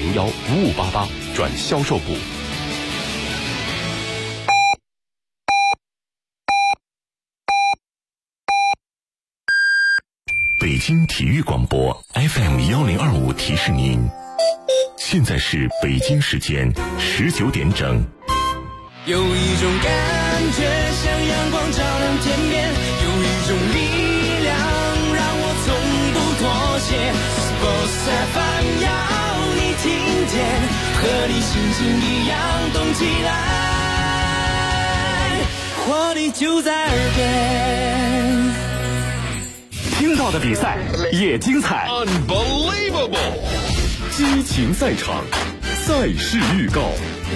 02015588转销售部。北京体育广播 FM1025提示您，现在是北京时间19点整。 有一种感觉像阳光照亮天边，有一种力量让我从不妥协。Sports FM 要你听见，和你心情一样动起来，活力就在耳边。 听到的比赛也精彩 Unbelievable 激情赛场，赛事预告。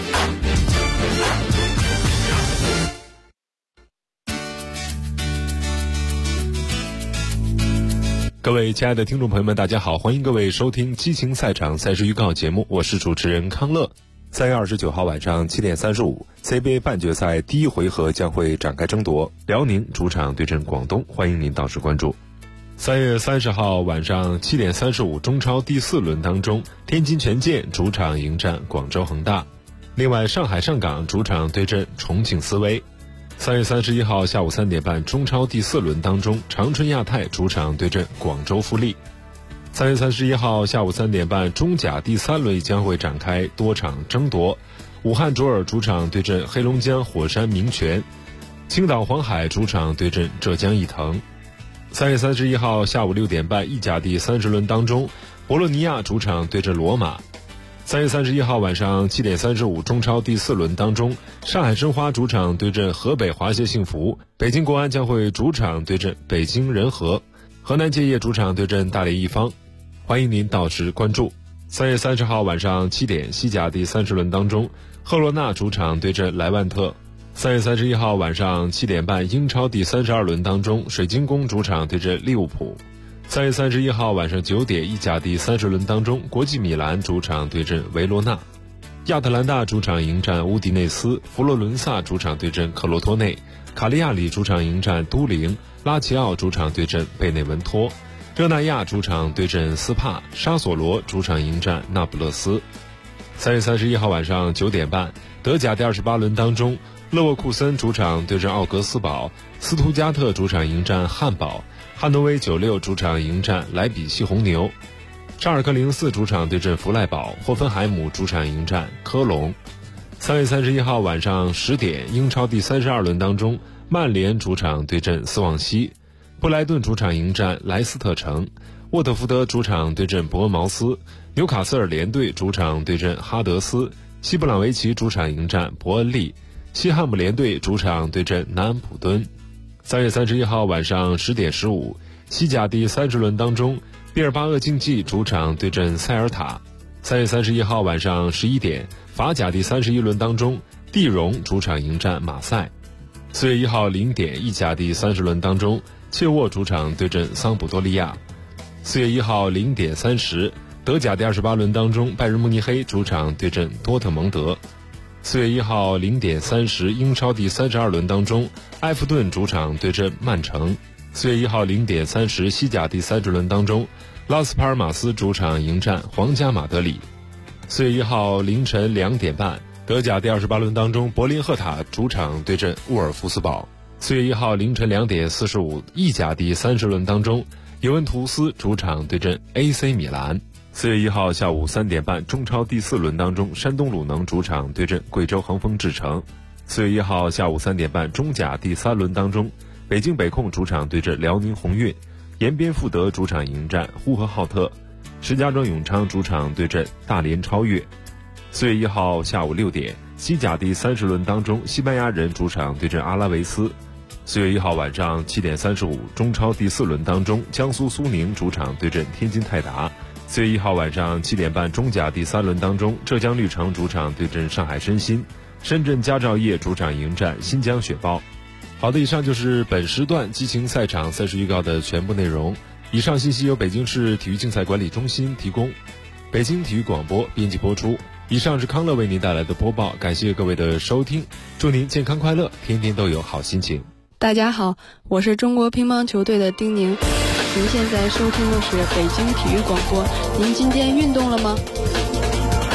各位亲爱的听众朋友们，大家好，欢迎各位收听激情赛场赛事预告节目，我是主持人康乐。3月29号晚上7点35 CBA 半决赛第一回合将会展开争夺，辽宁主场对阵广东，欢迎您到时关注。3月30号晚上7点35中超第4轮当中，天津权健主场迎战广州恒大。另外，上海上港主场对阵重庆斯威。3月31号下午3点半中超第4轮当中，长春亚泰主场对阵广州富力。3月31号下午3点半中甲第3轮将会展开多场争夺，武汉卓尔主场对阵黑龙江火山明泉，青岛黄海主场对阵浙江毅腾。3月31号下午6点半意甲第30轮当中，博洛尼亚主场对阵罗马。3月31号晚上7点35中超第4轮当中，上海申花主场对阵河北华协幸福，北京国安将会主场对阵北京人和，河南建业主场对阵大连一方，欢迎您到时关注。3月30号晚上7点西甲第30轮当中，赫罗纳主场对阵莱万特。3月31号晚上7点半英超第32轮当中，水晶宫主场对阵利物浦。3月31号晚上9点意甲第30轮当中，国际米兰主场对阵维罗纳，亚特兰大主场迎战乌迪内斯，佛罗伦萨主场对阵克罗托内，卡利亚里主场迎战都灵，拉齐奥主场对阵贝内文托，热那亚主场对阵斯帕，沙索罗主场迎战那不勒斯。3月31号晚上9点半德甲第28轮当中，勒沃库森主场对阵奥格斯堡，斯图加特主场迎战汉堡，汉诺威96主场迎战莱比锡红牛，沙尔克04主场对阵弗赖堡，霍芬海姆主场迎战科隆。3月31号晚上10点英超第32轮当中，曼联主场对阵斯旺西，布莱顿主场迎战莱斯特城，沃特福德主场对阵伯恩茅斯，纽卡斯尔联队主场对阵哈德斯，西布朗维奇主场迎战伯恩利，西汉姆联队主场对阵南安普敦。3月31号晚上10点15西甲第30轮当中，毕尔巴鄂竞技主场对阵塞尔塔。3月31号晚上11点法甲第31轮当中，蒂荣主场迎战马赛。4月1号0点意甲第30轮当中，切沃主场对阵桑普多利亚。4月1号0点30德甲第28轮当中，拜仁慕尼黑主场对阵多特蒙德。4月1号0点30英超第32轮当中，埃弗顿主场对阵曼城。4月1号0点30西甲第30轮当中，拉斯帕尔马斯主场迎战皇家马德里。4月1号凌晨2点半德甲第28轮当中，柏林赫塔主场对阵沃尔夫斯堡。4月1号凌晨2点45意甲第30轮当中，尤文图斯主场对阵 AC 米兰。4月1号下午3点半中超第4轮当中，山东鲁能主场对阵贵州恒丰智诚。4月1号下午3点半中甲第3轮当中，北京北控主场对阵辽宁宏运，延边富德主场迎战呼和浩特，石家庄永昌主场对阵大连超越。4月1号下午6点西甲第30轮当中，西班牙人主场对阵阿拉维斯。4月1号晚上7点35中超第4轮当中，江苏苏宁主场对阵天津泰达。4月1号晚上7点半中甲第3轮当中，浙江绿城主场对阵上海申鑫，深圳佳兆业主场迎战新疆雪豹。好的，以上就是本时段激情赛场赛事预告的全部内容。以上信息由北京市体育竞赛管理中心提供，北京体育广播编辑播出。以上是康乐为您带来的播报，感谢各位的收听，祝您健康快乐，天天都有好心情。 大家好，我是中国乒乓球队的丁宁，您现在收听的是北京体育广播。您今天运动了吗？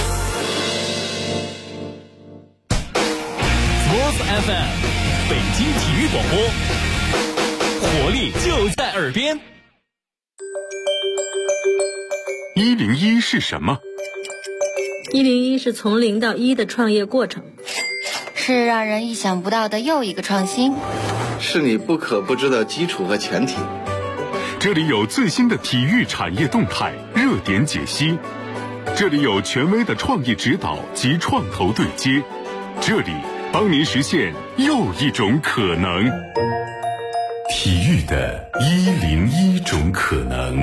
FM， 北京体育广播，活力就在耳边。 101是什么 ？101是从0到1的创业过程， 是让人意想不到的又一个创新， 是你不可不知的基础和前提。 这里有最新的体育产业动态、热点解析，这里有权威的创意指导及创投对接，这里帮您实现又一种可能。体育的101种可能。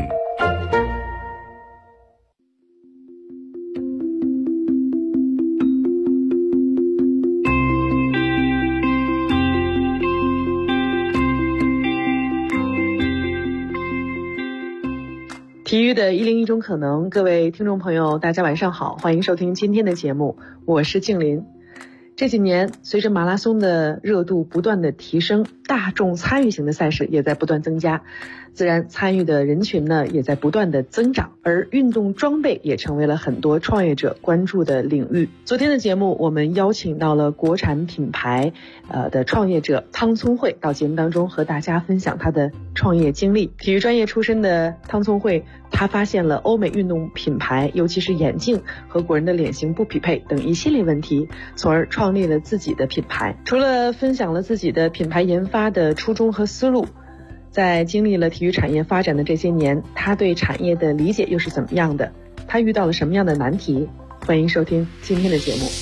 体育的101种可能，各位听众朋友大家晚上好，欢迎收听今天的节目，我是静林。这几年随着马拉松的热度不断的提升，大众参与型的赛事也在不断增加，自然参与的人群呢也在不断的增长，而运动装备也成为了很多创业者关注的领域。昨天的节目我们邀请到了国产品牌的创业者汤聪慧到节目当中和大家分享他的创业经历。体育专业出身的汤聪慧，他发现了欧美运动品牌尤其是眼镜和国人的脸型不匹配等一系列问题，从而创立了自己的品牌。除了分享了自己的品牌研发的初衷和思路，在经历了体育产业发展的这些年，他对产业的理解又是怎么样的？他遇到了什么样的难题？欢迎收听今天的节目。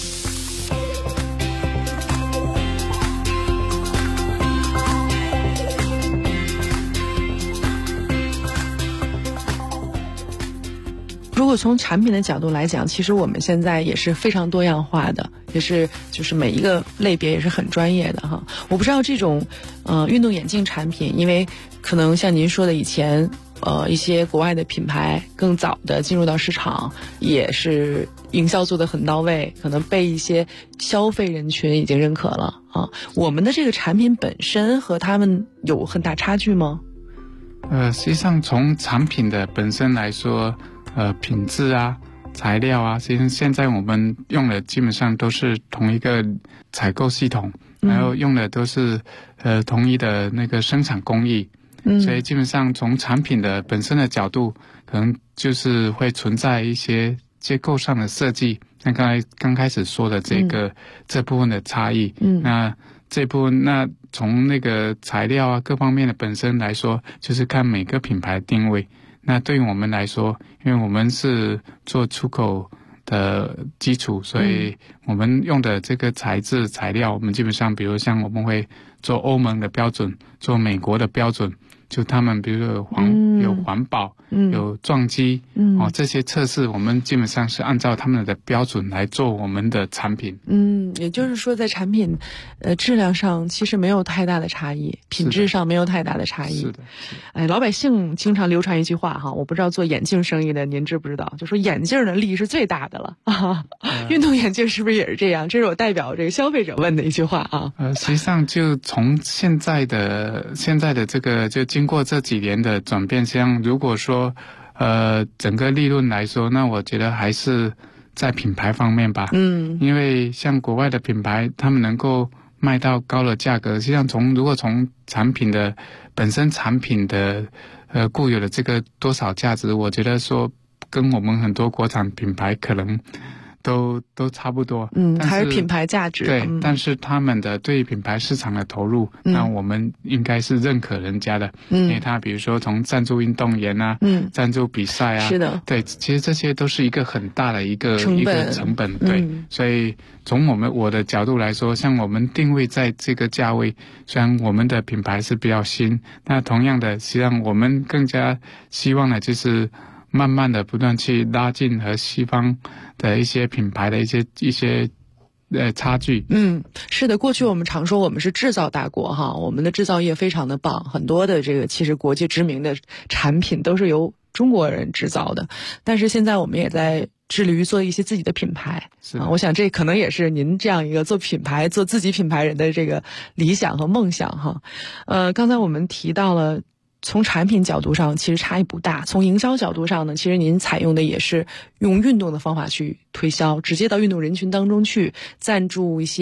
如果从产品的角度来讲，其实我们现在也是非常多样化的，也是就是每一个类别也是很专业的哈。我不知道这种运动眼镜产品，因为可能像您说的以前一些国外的品牌更早的进入到市场，也是营销做得很到位，可能被一些消费人群已经认可了啊。我们的这个产品本身和他们有很大差距吗？ 实际上从产品的本身来说，品质啊、材料啊，其实现在我们用的基本上都是同一个采购系统，然后用的都是同一的那个生产工艺，所以基本上从产品的本身的角度，可能就是会存在一些结构上的设计，像刚开始说的这部分的差异，那这部分那从那个材料啊各方面的本身来说，就是看每个品牌定位。那对于我们来说，因为我们是做出口的基础，所以我们用的这个材质材料，我们基本上比如像我们会做欧盟的标准，做美国的标准，就他们比如说有环保，有撞击，这些测试我们基本上是按照他们的标准来做我们的产品。 也就是说在产品质量上其实没有太大的差异，品质上没有太大的差异。 是的。 老百姓经常流传一句话哈，我不知道做眼镜生意的您知不知道，就说眼镜的利是最大的了啊。运动眼镜是不是也是这样？这是我代表这个消费者问的一句话啊。 实际上就从现在的这个就经过这几年的转变，像如果说整个利润来说，那我觉得还是在品牌方面吧。因为像国外的品牌，他们能够卖到高的价格，实际上如果从产品的本身产品的固有的这个多少价值，我觉得说跟我们很多国产品牌可能都差不多， 还是品牌价值。 对，但是他们的对品牌市场的投入，那我们应该是认可人家的，因为他比如说从赞助运动员啊，赞助比赛啊， 是的， 对，其实这些都是一个很大的一个成本，对，所以从我的角度来说，像我们定位在这个价位，虽然我们的品牌是比较新，那同样的，实际上我们更加希望的就是慢慢的不断去拉近和西方的一些品牌的一些差距。 是的，过去我们常说我们是制造大国哈，我们的制造业非常的棒，很多的这个其实国际知名的产品都是由中国人制造的，但是现在我们也在致力于做一些自己的品牌我想这可能也是您这样一个做品牌做自己品牌人的这个理想和梦想哈。刚才我们提到了从产品角度上其实差异不大，从营销角度上呢，其实您采用的也是用运动的方法去推销，直接到运动人群当中去赞助一些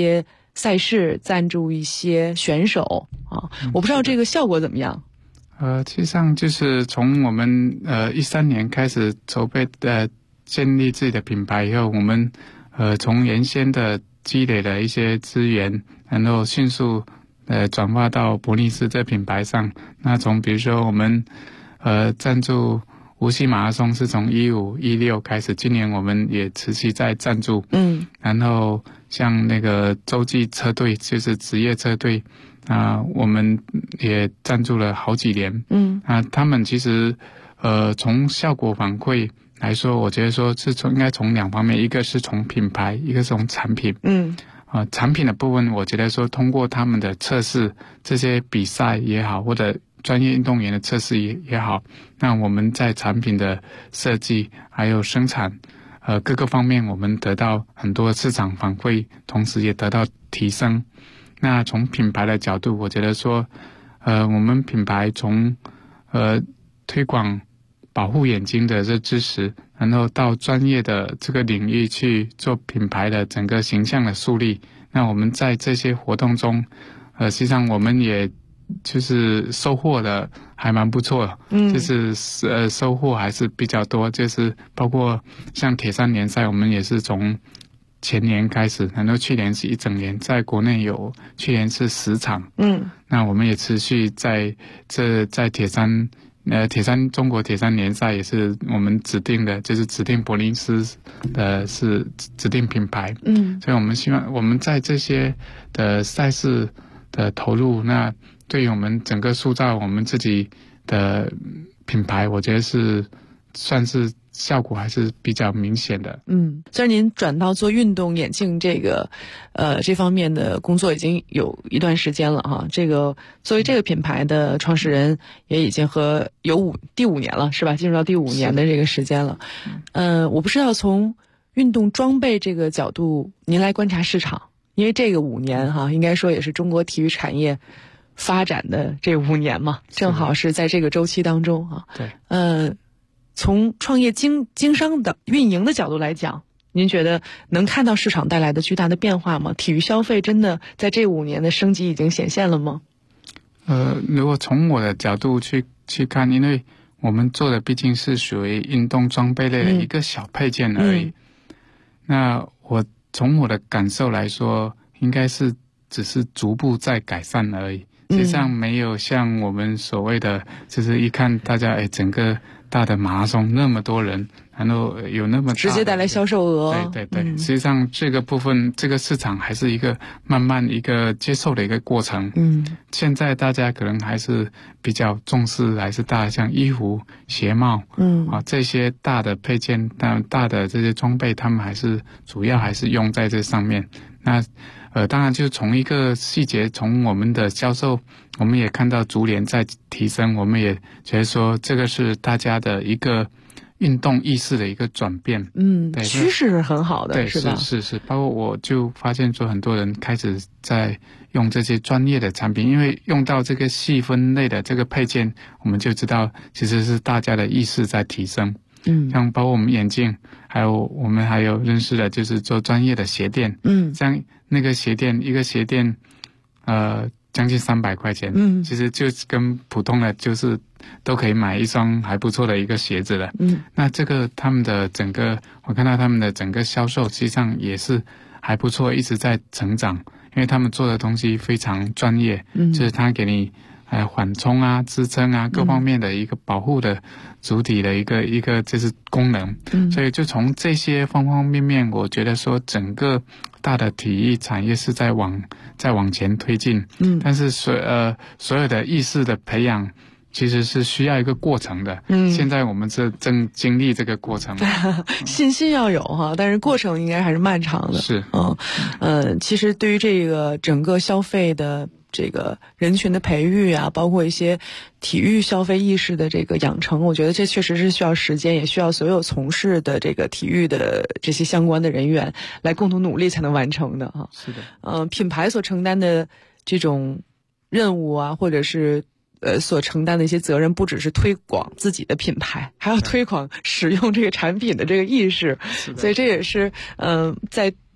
赛事，赞助一些选手啊。我不知道这个效果怎么样。 实际上就是从我们13年开始筹备建立自己的品牌以后，我们从原先的积累了一些资源，然后迅速转化到伯利斯这品牌上。那从比如说我们赞助无锡马拉松是从15、16开始，今年我们也持续在赞助。然后像那个洲际车队，就是职业车队我们也赞助了好几年。他们其实从效果反馈来说，我觉得说是应该从两方面，一个是从品牌，一个是从产品。产品的部分，我觉得说通过他们的测试，这些比赛也好，或者专业运动员的测试也好，那我们在产品的设计还有生产各个方面，我们得到很多市场反馈，同时也得到提升。那从品牌的角度，我觉得说我们品牌从推广保护眼睛的这知识，然后到专业的这个领域去做品牌的整个形象的树立。那我们在这些活动中实际上我们也就是收获的还蛮不错，就是收获还是比较多，就是包括像铁三联赛，我们也是从前年开始，然后去年是一整年，在国内去年是10场。那我们也持续在铁三中国铁三联赛也是我们指定的，就是指定伯利斯的是指定品牌。所以我们希望我们在这些的赛事的投入，那对于我们整个塑造我们自己的品牌，我觉得是算是效果还是比较明显的。 虽然您转到做运动眼镜这方面的工作已经有一段时间了哈，这个作为这个品牌的创始人也已经第5年了，是吧？进入到第5年的这个时间了。我不知道从运动装备这个角度您来观察市场，因为这个5年哈，应该说也是中国体育产业发展的这5年嘛，正好是在这个周期当中啊。 对。 从创业经商的运营的角度来讲，您觉得能看到市场带来的巨大的变化吗？体育消费真的在这5年的升级已经显现了吗？ 如果从我的角度去看，因为我们做的毕竟是属于运动装备类的一个小配件而已。那从我的感受来说，应该是只是逐步在改善而已。实际上没有像我们所谓的，就是一看大家整个大的马拉松那么多人，然后有那么直接带来销售额。 对，实际上这个部分这个市场还是一个慢慢一个接受的一个过程。现在大家可能还是比较重视，还是大像衣服、鞋帽，这些大的配件、大的这些装备，他们还是主要还是用在这上面。那当然就从一个细节，从我们的销售，我们也看到逐年在提升，我们也觉得说这个是大家的一个运动意识的一个转变。 对，趋势是很好的， 对， 是吧？ 是，包括我就发现说很多人开始在用这些专业的产品，因为用到这个细分类的这个配件，我们就知道其实是大家的意识在提升。像包括我们眼镜，我们还有认识的就是做专业的鞋垫。像那个鞋垫，一个鞋垫将近300块钱，其实就跟普通的就是都可以买一双还不错的一个鞋子了。那这个他们的整个，我看到他们的整个销售实际上也是还不错，一直在成长，因为他们做的东西非常专业，就是他给你缓冲啊、支撑啊各方面的一个保护的主体的一个就是功能。所以就从这些方方面面，我觉得说整个大的体育产业是在往前推进。但是所有的意识的培养其实是需要一个过程的。现在我们正经历这个过程。 信心要有哈，但是过程应该还是漫长的。 是。 其实对于这个整个消费的这个人群的培育啊，包括一些体育消费意识的这个养成，我觉得这确实是需要时间，也需要所有从事的这个体育的这些相关的人员来共同努力才能完成的哈。 是的。 品牌所承担的这种任务啊，或者是所承担的一些责任，不只是推广自己的品牌，还要推广使用这个产品的这个意识。所以这也是在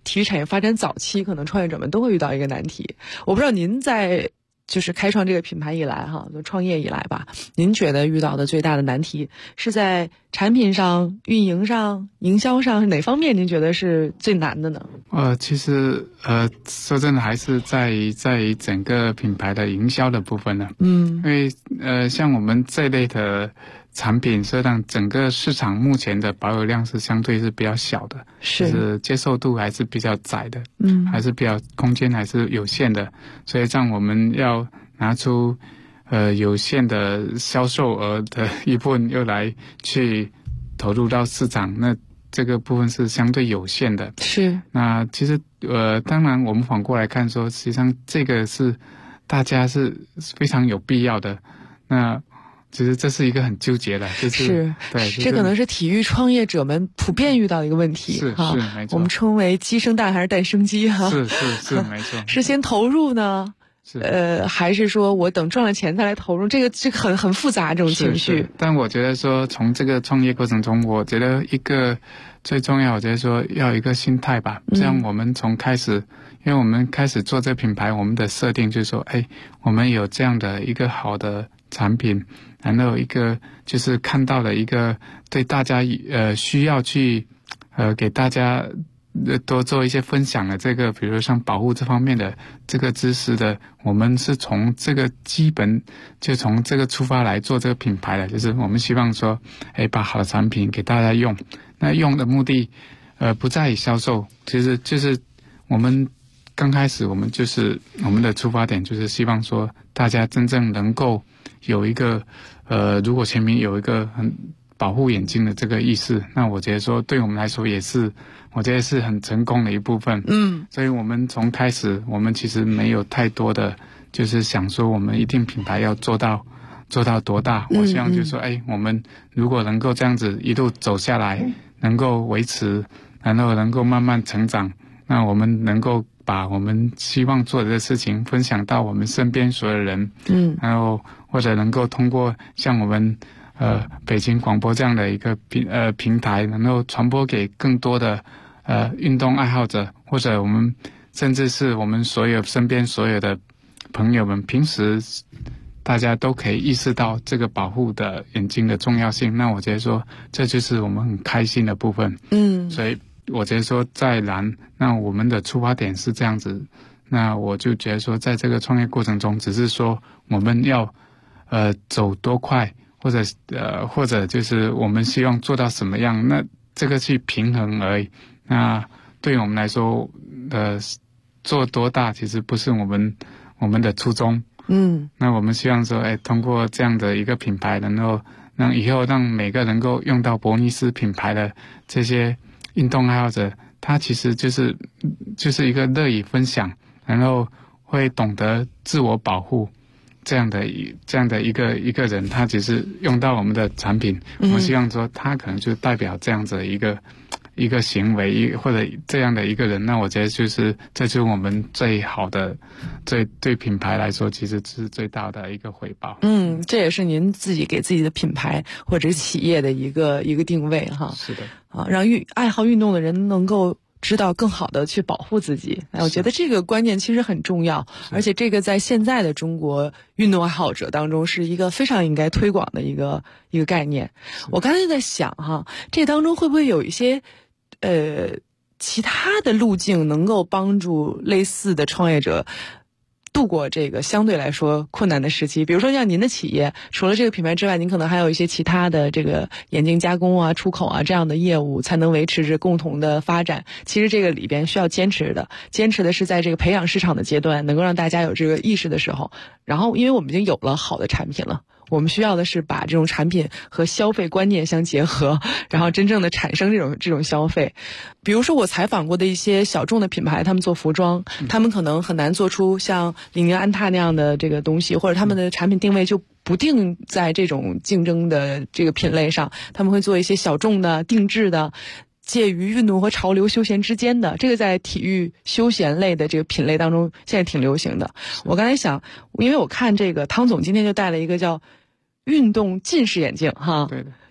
体育产业发展早期，可能创业者们都会遇到一个难题。我不知道您在就是开创这个品牌以来哈，就创业以来吧，您觉得遇到的最大的难题是在产品上、运营上、营销上哪方面？您觉得是最难的呢？ 其实说真的，还是在于整个品牌的营销的部分呢。因为像我们这类的产品，实际上整个市场目前的保有量是相对是比较小的，就是接受度还是比较窄的，还是比较空间还是有限的，所以让我们要拿出有限的销售额的一部分又来去投入到市场，那这个部分是相对有限的。 是。 那其实当然我们反过来看说，实际上这个是大家是非常有必要的。那其实这是一个很纠结的，就是对， 这可能是体育创业者们普遍遇到的一个问题。 是没错。 我们称为鸡生蛋还是蛋生鸡哈？ 是没错。 是先投入呢？还是说我等赚了钱再来投入？这个很复杂这种情绪。 但我觉得说，从这个创业过程中，我觉得一个最重要，我觉得说要有一个心态吧。这样我们从开始，因为我们开始做这个品牌，我们的设定就是说，我们有这样的一个好的产品，然后一个就是看到了一个对大家需要去给大家多做一些分享的这个，比如说像保护这方面的这个知识的，我们是从这个基本就从这个出发来做这个品牌的，就是我们希望说把好的产品给大家用。那用的目的不在于销售，其实就是我们刚开始我们的出发点就是希望说大家真正能够有一个如果前面有一个很保护眼睛的这个意识，那我觉得说对我们来说也是我觉得是很成功的一部分。所以我们从开始我们其实没有太多的就是想说我们一定品牌要做到多大。我希望就是说我们如果能够这样子一路走下来，能够维持，然后能够慢慢成长，那我们能够把我们希望做的事情分享到我们身边所有人，然后或者能够通过像我们北京广播这样的一个平台，能够传播给更多的运动爱好者，或者我们甚至是我们身边所有的朋友们，平时大家都可以意识到这个保护的眼睛的重要性。那我觉得说这就是我们很开心的部分。所以我觉得说再难，那我们的出发点是这样子。那我就觉得说在这个创业过程中，只是说我们要走多快，或者就是我们希望做到什么样，那这个去平衡而已。那对于我们来说做多大其实不是我们的初衷。那我们希望说通过这样的一个品牌，能够让以后让每个能够用到伯尼斯品牌的这些运动爱好者，他其实就是一个乐于分享，然后会懂得自我保护这样的一个人，他只是用到我们的产品，我们希望说他可能就代表这样子的一个行为，或者这样的一个人。那我觉得这就是我们最好的，对品牌来说其实是最大的一个回报。 这也是您自己给自己的品牌或者企业的一个定位哈。 是的。 让爱好运动的人能够知道更好的去保护自己。我觉得这个观念其实很重要，而且这个在现在的中国运动爱好者当中是一个非常应该推广的一个概念。我刚才在想哈，这当中会不会有一些其他的路径能够帮助类似的创业者度过这个相对来说困难的时期？比如说像您的企业，除了这个品牌之外，您可能还有一些其他的这个眼镜加工啊、出口啊这样的业务，才能维持着共同的发展。其实这个里边需要坚持的是在这个培养市场的阶段，能够让大家有这个意识的时候，然后因为我们已经有了好的产品了，我们需要的是把这种产品和消费观念相结合，然后真正的产生这种消费。比如说我采访过的一些小众的品牌，他们做服装，他们可能很难做出像李宁、安踏那样的这个东西，或者他们的产品定位就不定在这种竞争的这个品类上，他们会做一些小众的、定制的，介于运动和潮流休闲之间的，这个在体育休闲类的这个品类当中现在挺流行的。我刚才想，因为我看这个汤总今天就戴了一个叫运动近视眼镜哈。 对的。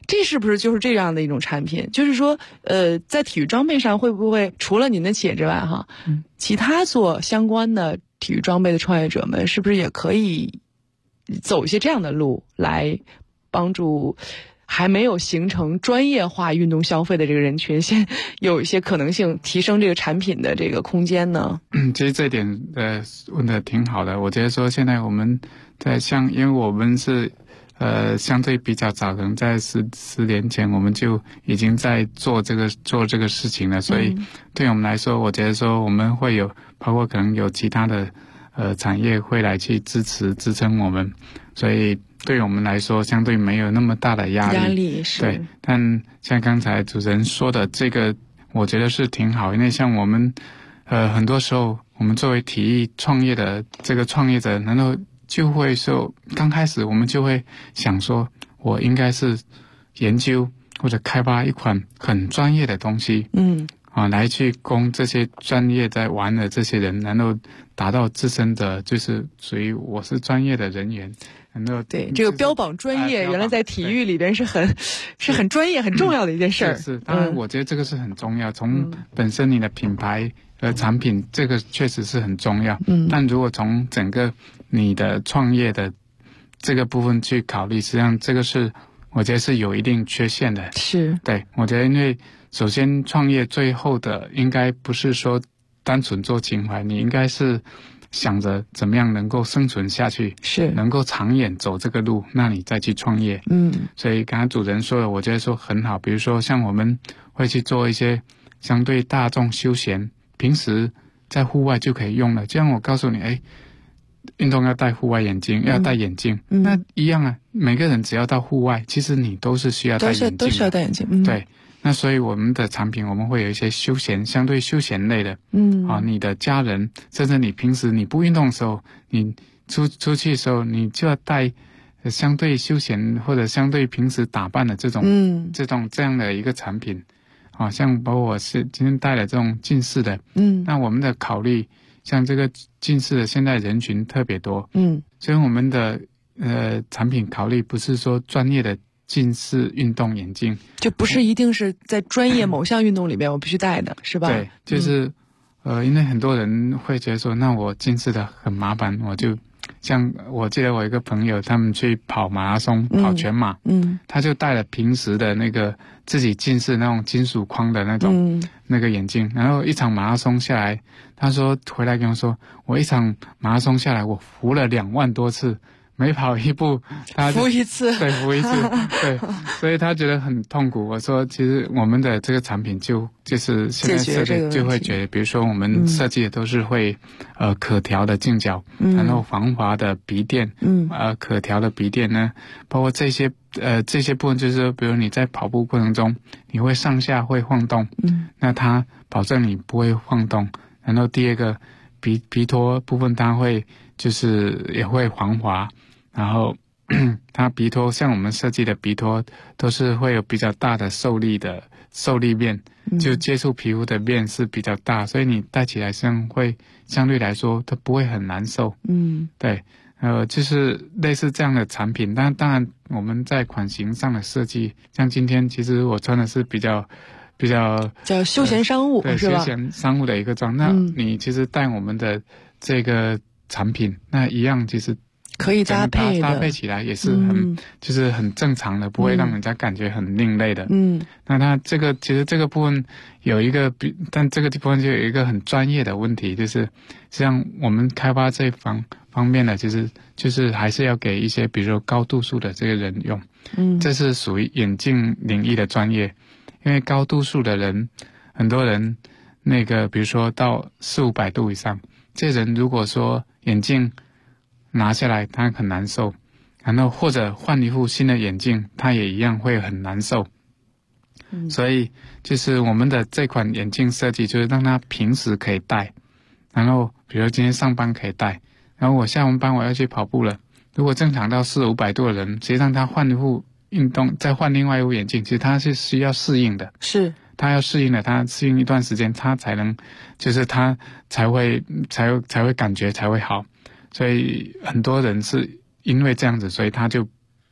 这是不是就是这样的一种产品？就是说，在体育装备上会不会除了您的企业之外，哈，其他做相关的体育装备的创业者们，是不是也可以走一些这样的路，来帮助还没有形成专业化运动消费的这个人群，先有一些可能性提升这个产品的这个空间呢？ 其实这一点问的挺好的。我觉得说现在我们在因为我们是相对比较早，可能在十年前我们就已经在做这个事情了，所以对我们来说，我觉得说我们会有包括可能有其他的产业会来去支撑我们，所以对我们来说相对没有那么大的压力是。 对，但像刚才主持人说的这个，我觉得是挺好，因为像我们很多时候我们作为体育创业的这个创业者，然后就会说刚开始我们就会想说，我应该是研究或者开发一款很专业的东西，来去供这些专业在玩的这些人，然后达到自身的就是属于我是专业的人员。 对，这个标榜专业，原来在体育里边是很专业、很重要的一件事儿。 是，当然，我觉得这个是很重要。从本身你的品牌和产品，这个确实是很重要。但如果从整个你的创业的这个部分去考虑，实际上这个是我觉得是有一定缺陷的。 是， 对，我觉得因为首先创业最后的应该不是说单纯做情怀，你应该是想着怎么样能够生存下去， 是能够长远走这个路，那你再去创业。所以刚才主持人说的，我觉得说很好。比如说像我们会去做一些相对大众休闲，平时在户外就可以用了。就像我告诉你，运动要戴户外眼镜，要戴眼镜，那一样啊。每个人只要到户外，其实你都是需要戴眼镜的， 都需要戴眼镜。 对。那所以我们的产品我们会有一些相对休闲类的，你的家人，甚至你平时你不运动的时候，你出去的时候，你就要带相对休闲或者相对平时打扮的这样的一个产品，像包括我是今天带了这种近视的，那我们的考虑，像这个近视的现在人群特别多，所以我们的产品考虑不是说专业的近视运动眼镜， 就不是一定是在专业某项运动里边我必须戴的，是吧？ 对，就是因为很多人会觉得说，那我近视的很麻烦，我就像我记得我一个朋友，他们去跑马拉松，跑全马，他就戴了平时的那个自己近视那种金属框的那种那个眼镜，然后一场马拉松下来，他说回来跟我说，我一场马拉松下来，我扶了2万多次。每跑一步他扶一次， 对，扶一次，对，所以他觉得很痛苦。我说，其实我们的这个产品就是现在设计就会觉得，比如说我们设计的都是会可调的镜脚，然后防滑的鼻垫，可调的鼻垫呢，包括这些部分，就是说比如你在跑步过程中，你会上下会晃动，那它保证你不会晃动。然后第二个鼻托部分，它会就是也会防滑。然后它鼻托像我们设计的鼻托都是会有比较大的受力面，就接触皮肤的面是比较大，所以你戴起来会相对来说它不会很难受。对，就是类似这样的产品。但当然我们在款型上的设计，像今天其实我穿的是比较叫休闲商务， 对， 是吧？ 休闲商务的一个装。那你其实带我们的这个产品，那一样其实可以搭配起来也是就是很正常的，不会让人家感觉很另类的。那它其实这个部分有一个但这个地方就有一个很专业的问题，就是像我们开发这方面的，就是还是要给一些比如说高度数的这个人用。这是属于眼镜领域的专业，因为高度数的人，很多人那个比如说到400-500度以上，这人如果说眼镜拿下来他很难受，然后或者换一副新的眼镜，他也一样会很难受。所以就是我们的这款眼镜设计，就是让他平时可以戴，然后比如今天上班可以戴，然后我下完班我要去跑步了，如果正常到400-500度的人，实际上他换一副运动再换另外一副眼镜，其实他是需要适应的， 是他要适应的，他适应一段时间，他才能就是他才会感觉才会好。所以很多人是因为这样子，所以他就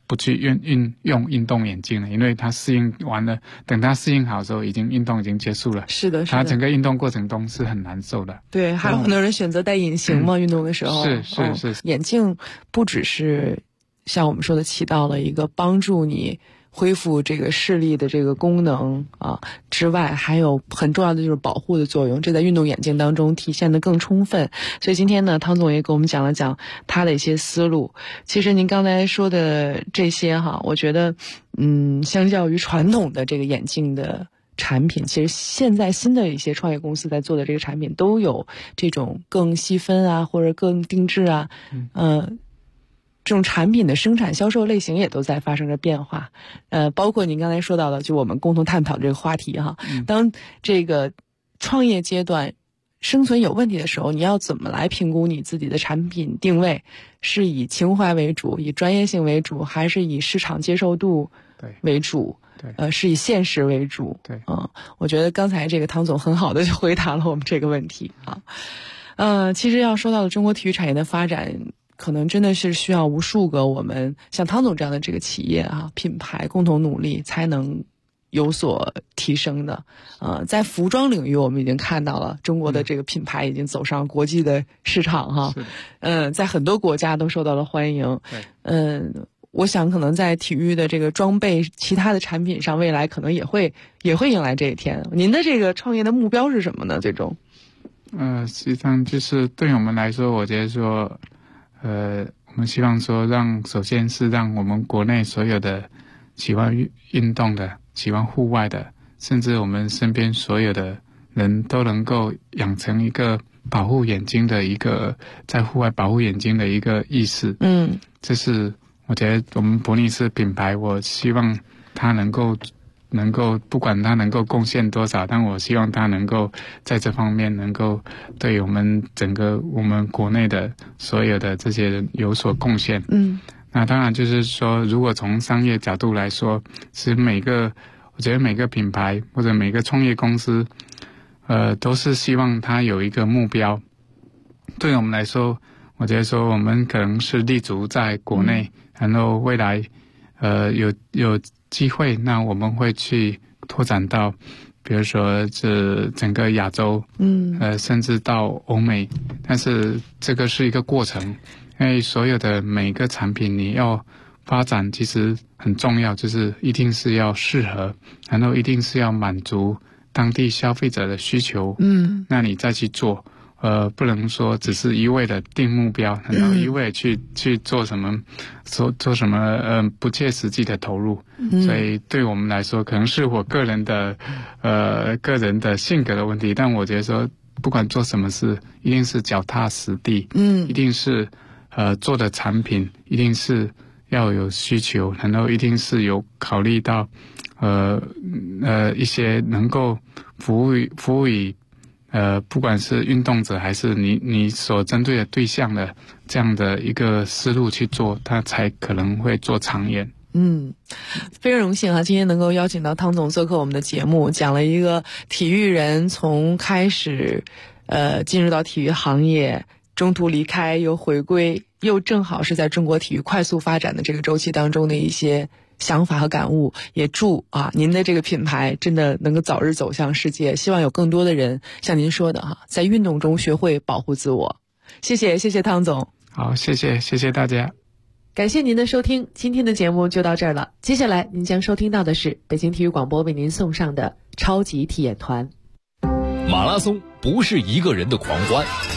不去用运动眼镜了，因为他适应完了，等他适应好的时候，运动已经结束了。 是的， 他整个运动过程中是很难受的。 对，还有很多人选择戴隐形嘛，运动的时候。 是。 眼镜不只是像我们说的起到了一个帮助你恢复这个视力的这个功能啊之外，还有很重要的就是保护的作用，这在运动眼镜当中体现得更充分。所以今天呢，汤总也给我们讲了讲他的一些思路。其实您刚才说的这些哈，我觉得相较于传统的这个眼镜的产品，其实现在新的一些创业公司在做的这个产品都有这种更细分啊，或者更定制啊，这种产品的生产销售类型也都在发生着变化，包括您刚才说到的，就我们共同探讨这个话题哈。当这个创业阶段生存有问题的时候，你要怎么来评估你自己的产品定位？是以情怀为主，以专业性为主，还是以市场接受度为主？ 对， 是以现实为主。 对， 我觉得刚才这个汤总很好的就回答了我们这个问题啊。其实要说到了中国体育产业的发展，可能真的是需要无数个我们像汤总这样的这个企业品牌共同努力才能有所提升的。在服装领域我们已经看到了中国的这个品牌已经走上国际的市场哈。在很多国家都受到了欢迎。我想可能在体育的这个装备其他的产品上，未来可能也会迎来这一天。您的这个创业的目标是什么呢？最终实际上就是对我们来说，我觉得说我们希望说首先是让我们国内所有的喜欢运动的、喜欢户外的，甚至我们身边所有的人都能够养成一个保护眼睛的一个在户外保护眼睛的一个意识。这是我觉得我们伯尼斯品牌，我希望它能够不管它能够贡献多少，但我希望它能够在这方面能够对我们整个我们国内的所有的这些人有所贡献。那当然就是说，如果从商业角度来说，其实我觉得每个品牌或者每个创业公司都是希望它有一个目标。对我们来说，我觉得说我们可能是立足在国内，然后未来有机会，那我们会去拓展到比如说这整个亚洲，甚至到欧美。但是这个是一个过程，因为所有的每个产品你要发展其实很重要，就是一定是要适合，然后一定是要满足当地消费者的需求，那你再去做。不能说只是一味的定目标，然后一味去做什么不切实际的投入。所以对我们来说，可能是我个人的性格的问题，但我觉得说不管做什么事，一定是脚踏实地，一定是做的产品一定是要有需求，然后一定是有考虑到一些能够服务于不管是运动者还是你所针对的对象的这样的一个思路去做，它才可能会做长远。 非常荣幸今天能够邀请到汤总做客我们的节目，讲了一个体育人从开始进入到体育行业，中途离开又回归，又正好是在中国体育快速发展的这个周期当中的一些想法和感悟。也祝您的这个品牌真的能够早日走向世界，希望有更多的人像您说的在运动中学会保护自我。谢谢汤总。 好，谢谢大家。 感谢您的收听，今天的节目就到这儿了。接下来您将收听到的是北京体育广播为您送上的超级体验团。 马拉松不是一个人的狂欢，